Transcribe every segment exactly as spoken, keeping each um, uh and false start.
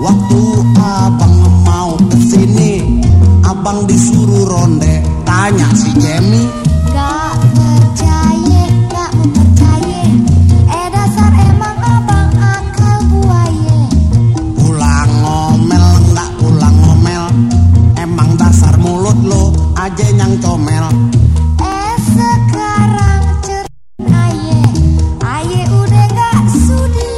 Waktu abang mau kesini, abang disuruh ronde, tanya si Jemi. Gak percaya, gak mau percaya. Eh dasar emang abang akal buaya. Pulang ngomel, gak pulang ngomel, emang dasar mulut lo aja yang comel. Eh sekarang cerin aye, aye udah gak sudi.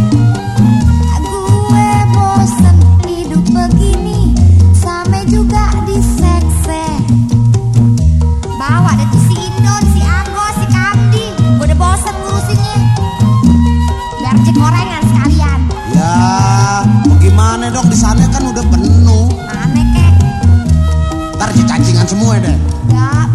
Gue bosen hidup begini, sama juga disekse. Bawa deh tuh si Indon, si Anggo, si Kamdi. Gue udah bosen ngurusinnya. Biar cek gorengan sekalian. Ya, bagaimana dong, di sana kan udah penuh. Mana kek? Ntar cacingan semua deh. Gak